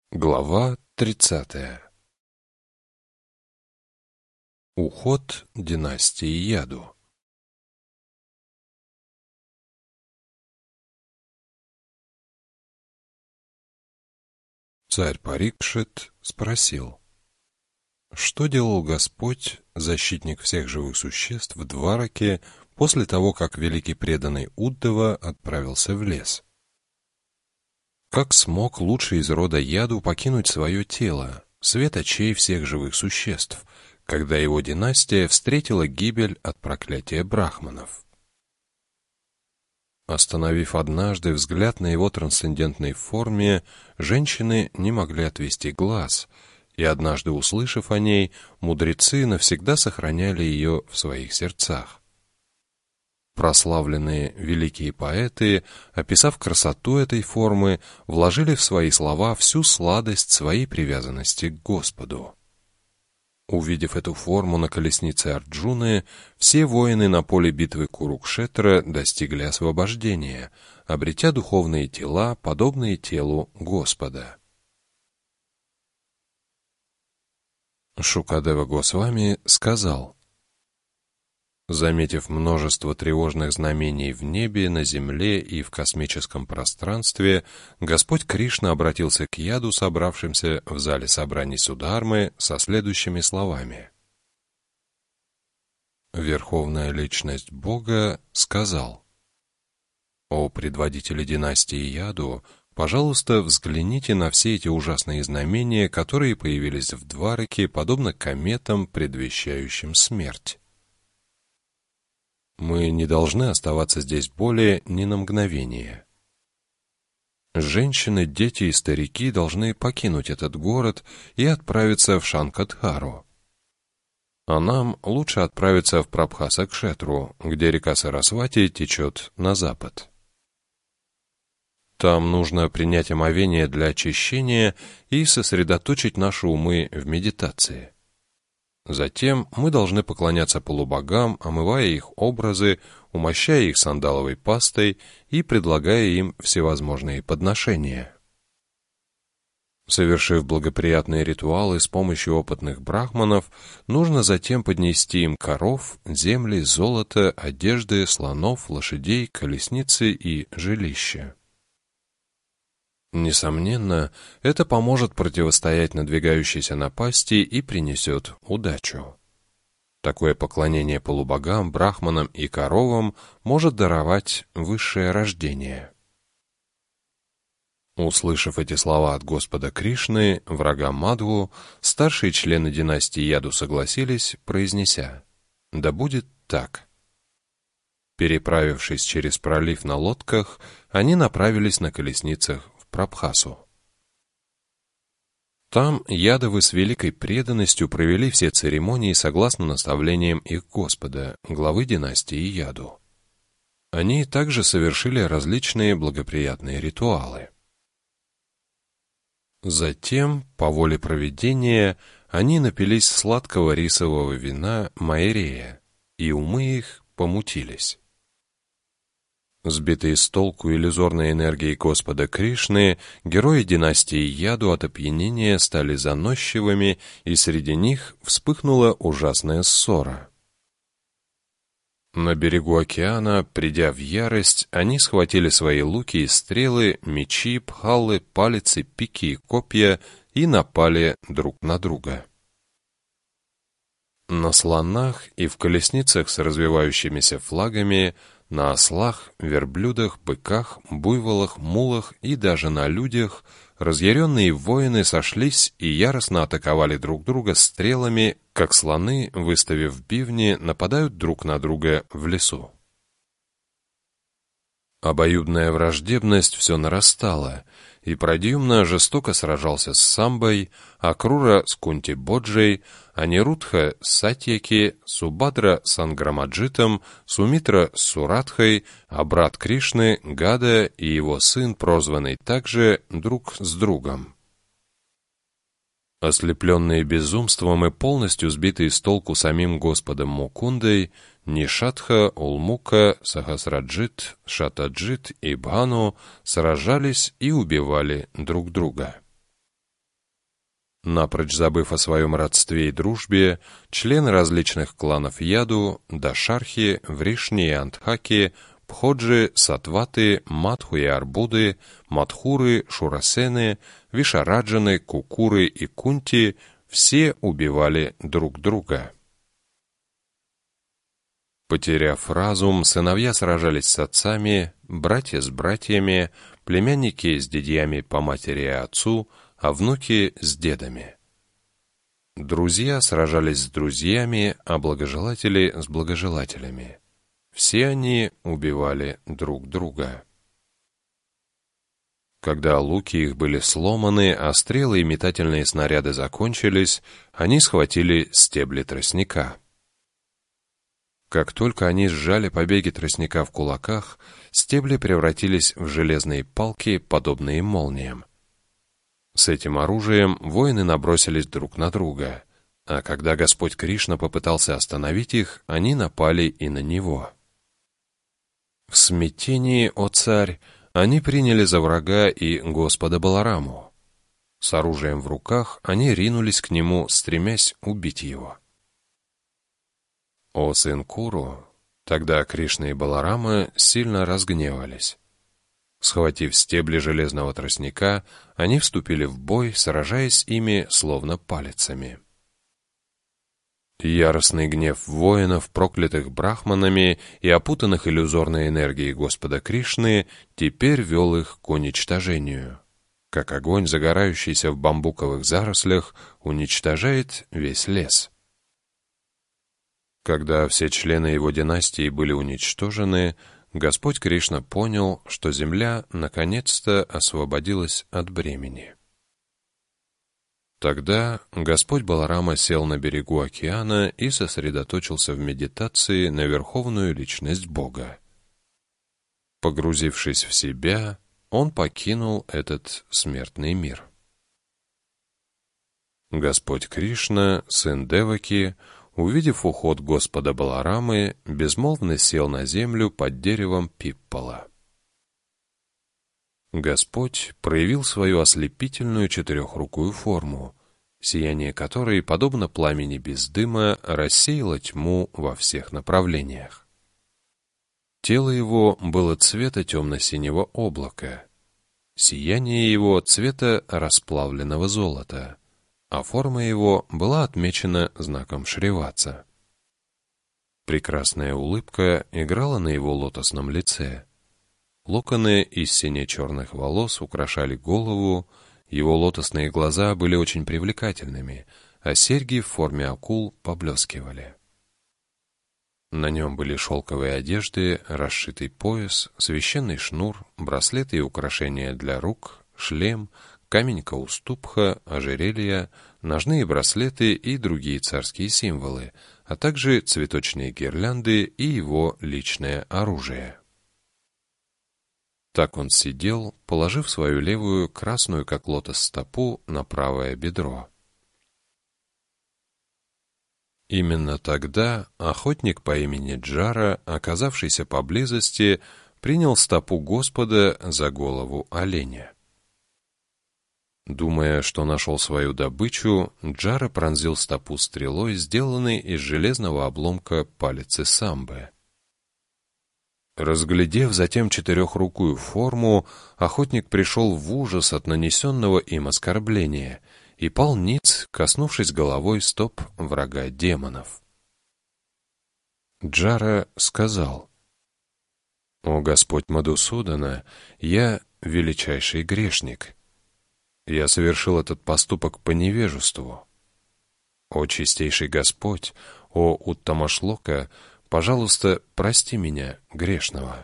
Глава 30. Уход династии Яду. Царь Парикшит спросил: что делал Господь, защитник всех живых существ, в Двараке после того, как великий преданный Уддава отправился в лес? Как смог лучший из рода Яду покинуть свое тело, свет очей всех живых существ, когда его династия встретила гибель от проклятия брахманов? Остановив однажды взгляд на его трансцендентной форме, женщины не могли отвести глаз, и однажды услышав о ней, мудрецы навсегда сохраняли ее в своих сердцах. Прославленные великие поэты, описав красоту этой формы, вложили в свои слова всю сладость своей привязанности к Господу. Увидев эту форму на колеснице Арджуны, все воины на поле битвы Курукшетра достигли освобождения, обретя духовные тела, подобные телу Господа. Шукадева Госвами сказал: заметив множество тревожных знамений в небе, на земле и в космическом пространстве, Господь Кришна обратился к Яду, собравшимся в зале собраний Судхармы, со следующими словами. Верховная личность Бога сказал: «О предводители династии Яду, пожалуйста, взгляните на все эти ужасные знамения, которые появились в Двараке, подобно кометам, предвещающим смерть. Мы не должны оставаться здесь более ни на мгновение. Женщины, дети и старики должны покинуть этот город и отправиться в Шанкадхару. А нам лучше отправиться в Прабхасакшетру, где река Сарасвати течет на запад. Там нужно принять омовение для очищения и сосредоточить наши умы в медитации. Затем мы должны поклоняться полубогам, омывая их образы, умощая их сандаловой пастой и предлагая им всевозможные подношения. Совершив благоприятные ритуалы с помощью опытных брахманов, нужно затем поднести им коров, земли, золото, одежды, слонов, лошадей, колесницы и жилища. Несомненно, это поможет противостоять надвигающейся напасти и принесет удачу. Такое поклонение полубогам, брахманам и коровам может даровать высшее рождение. Услышав эти слова от Господа Кришны, врага Мадху, старшие члены династии Яду согласились, произнеся: «Да будет так». Переправившись через пролив на лодках, они направились на колесницах в Прабхасу. Там ядовы с великой преданностью провели все церемонии согласно наставлениям их Господа, главы династии Яду. Они также совершили различные благоприятные ритуалы. Затем, по воле провидения, они напились сладкого рисового вина Майрея, и умы их помутились. Сбитые с толку иллюзорной энергией Господа Кришны, герои династии Яду от опьянения стали заносчивыми, и среди них вспыхнула ужасная ссора. На берегу океана, придя в ярость, они схватили свои луки и стрелы, мечи, пхаллы, палицы, пики и копья и напали друг на друга. На слонах и в колесницах с развивающимися флагами, на ослах, верблюдах, быках, буйволах, мулах и даже на людях разъяренные воины сошлись и яростно атаковали друг друга стрелами, как слоны, выставив бивни, нападают друг на друга в лесу. Обоюдная враждебность все нарастала, и Прадьюмна жестоко сражался с Самбой, Акрура с Кунти-Боджей, Анирудха с Сатьяки, Субадра с Анграмаджитом, Сумитра с Сурадхой, а брат Кришны, Гада и его сын, прозванный также, друг с другом. Ослепленные безумством и полностью сбитые с толку самим Господом Мукундой, Нишатха, Улмука, Сахасраджит, Шатаджит и Бхану сражались и убивали друг друга. Напрочь забыв о своем родстве и дружбе, члены различных кланов Яду, Дашархи, Вришни и Андхаки, Пходжи, Сатваты, Матху и Арбуды, Матхуры, Шурасены, Вишараджаны, Кукуры и Кунти все убивали друг друга. Потеряв разум, сыновья сражались с отцами, братья с братьями, племянники с дядьями по матери и отцу, а внуки с дедами. Друзья сражались с друзьями, а благожелатели с благожелателями. Все они убивали друг друга. Когда луки их были сломаны, а стрелы и метательные снаряды закончились, они схватили стебли тростника. Как только они сжали побеги тростника в кулаках, стебли превратились в железные палки, подобные молниям. С этим оружием воины набросились друг на друга, а когда Господь Кришна попытался остановить их, они напали и на него. В смятении, о царь, они приняли за врага и Господа Балараму. С оружием в руках они ринулись к нему, стремясь убить его. О сын Куру, тогда Кришна и Баларама сильно разгневались. Схватив стебли железного тростника, они вступили в бой, сражаясь ими, словно палицами. Яростный гнев воинов, проклятых брахманами и опутанных иллюзорной энергией Господа Кришны, теперь вел их к уничтожению. Как огонь, загорающийся в бамбуковых зарослях, уничтожает весь лес. Когда все члены его династии были уничтожены, Господь Кришна понял, что земля наконец-то освободилась от бремени. Тогда Господь Баларама сел на берегу океана и сосредоточился в медитации на верховную личность Бога. Погрузившись в себя, он покинул этот смертный мир. Господь Кришна, сын Деваки, увидев уход Господа Баларамы, безмолвно сел на землю под деревом пиппала. Господь проявил свою ослепительную четырехрукую форму, сияние которой, подобно пламени без дыма, рассеяло тьму во всех направлениях. Тело его было цвета темно-синего облака, сияние его цвета расплавленного золота, а форма его была отмечена знаком Шриватса. Прекрасная улыбка играла на его лотосном лице. Локоны из сине-черных волос украшали голову, его лотосные глаза были очень привлекательными, а серьги в форме акул поблескивали. На нем были шелковые одежды, расшитый пояс, священный шнур, браслеты и украшения для рук, шлем, камень каустубха, ожерелья, ножные браслеты и другие царские символы, а также цветочные гирлянды и его личное оружие. Так он сидел, положив свою левую, красную как лотос, стопу на правое бедро. Именно тогда охотник по имени Джара, оказавшийся поблизости, принял стопу Господа за голову оленя. Думая, что нашел свою добычу, Джара пронзил стопу стрелой, сделанной из железного обломка палицы самбы. Разглядев затем четырехрукую форму, охотник пришел в ужас от нанесенного им оскорбления и пал ниц, коснувшись головой стоп врага демонов. Джара сказал: «О Господь Мадусудана, я величайший грешник. Я совершил этот поступок по невежеству. О чистейший Господь, о Уттамашлока, пожалуйста, прости меня, грешного.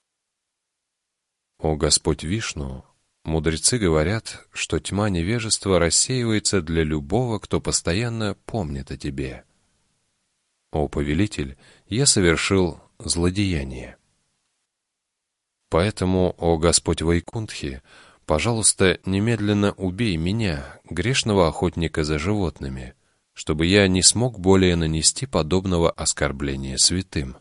О Господь Вишну, мудрецы говорят, что тьма невежества рассеивается для любого, кто постоянно помнит о тебе. О повелитель, я совершил злодеяние. Поэтому, о Господь Вайкунтхи, пожалуйста, немедленно убей меня, грешного охотника за животными, чтобы я не смог более нанести подобного оскорбления святым».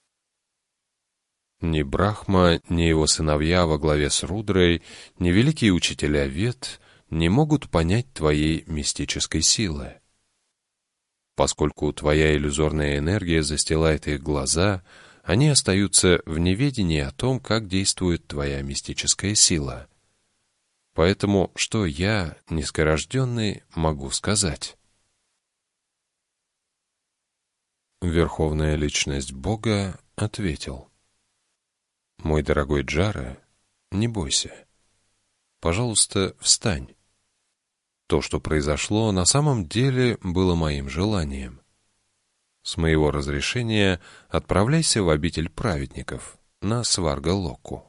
Ни Брахма, ни его сыновья во главе с Рудрой, ни великие учителя Вед, не могут понять твоей мистической силы. Поскольку твоя иллюзорная энергия застилает их глаза, они остаются в неведении о том, как действует твоя мистическая сила. Поэтому, что я, низкорожденный, могу сказать? Верховная Личность Бога ответил: «Мой дорогой Джара, не бойся. Пожалуйста, встань. То, что произошло, на самом деле было моим желанием. С моего разрешения отправляйся в обитель праведников, на Сварга-Локу».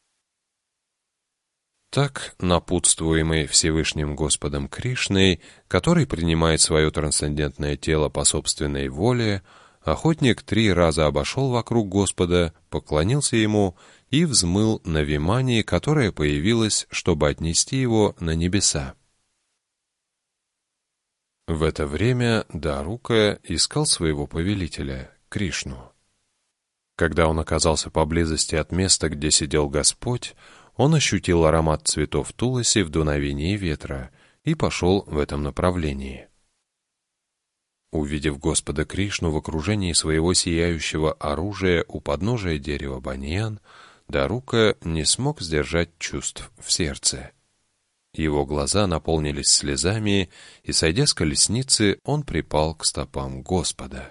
Так, напутствуемый Всевышним Господом Кришной, который принимает свое трансцендентное тело по собственной воле, охотник 3 раза обошел вокруг Господа, поклонился ему и взмыл на вимане, которое появилось, чтобы отнести его на небеса. В это время Дарука искал своего повелителя, Кришну. Когда он оказался поблизости от места, где сидел Господь, он ощутил аромат цветов туласи в дуновении ветра и пошел в этом направлении. Увидев Господа Кришну в окружении своего сияющего оружия у подножия дерева баньян, Дарука не смог сдержать чувств в сердце. Его глаза наполнились слезами, и, сойдя с колесницы, он припал к стопам Господа.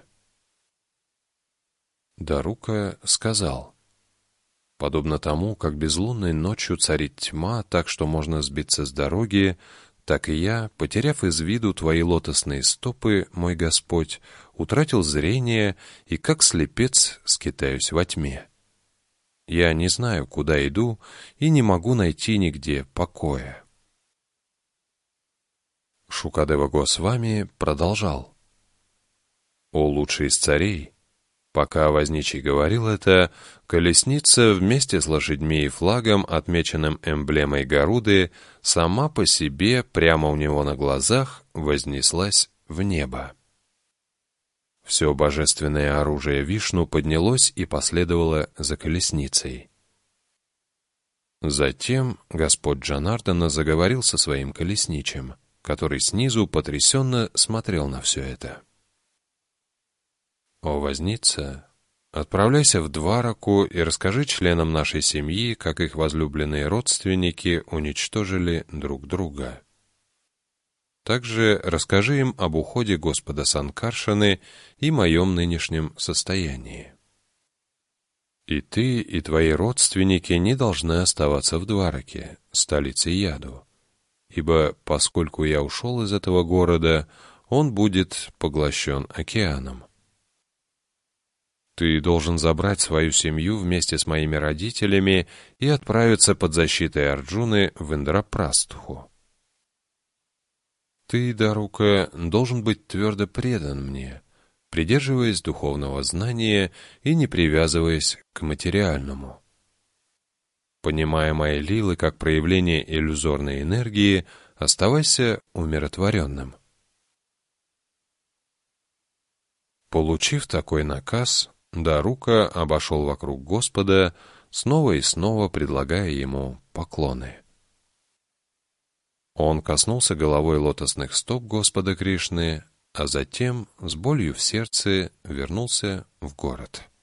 Дарука сказал: «Подобно тому, как безлунной ночью царит тьма, так что можно сбиться с дороги, так и я, потеряв из виду твои лотосные стопы, мой Господь, утратил зрение и, как слепец, скитаюсь во тьме. Я не знаю, куда иду, и не могу найти нигде покоя». Шукадева Госвами продолжал: «О лучший из царей! Пока возничий говорил это, колесница вместе с лошадьми и флагом, отмеченным эмблемой Гаруды, сама по себе, прямо у него на глазах, вознеслась в небо. Все божественное оружие Вишну поднялось и последовало за колесницей. Затем Господь Джанардана заговорил со своим колесничем, который снизу потрясенно смотрел на все это. «О возница, отправляйся в Двараку и расскажи членам нашей семьи, как их возлюбленные родственники уничтожили друг друга. Также расскажи им об уходе Господа Санкаршаны и моем нынешнем состоянии. И ты, и твои родственники не должны оставаться в Двараке, столице Яду, ибо поскольку я ушел из этого города, он будет поглощен океаном. Ты должен забрать свою семью вместе с моими родителями и отправиться под защитой Арджуны в Индрапрастху. Ты, Дарука, должен быть твердо предан мне, придерживаясь духовного знания и не привязываясь к материальному. Понимая мои лилы как проявление иллюзорной энергии, оставайся умиротворенным». Получив такой наказ, Дарука обошел вокруг Господа, снова и снова предлагая ему поклоны. Он коснулся головой лотосных стоп Господа Кришны, а затем с болью в сердце вернулся в город.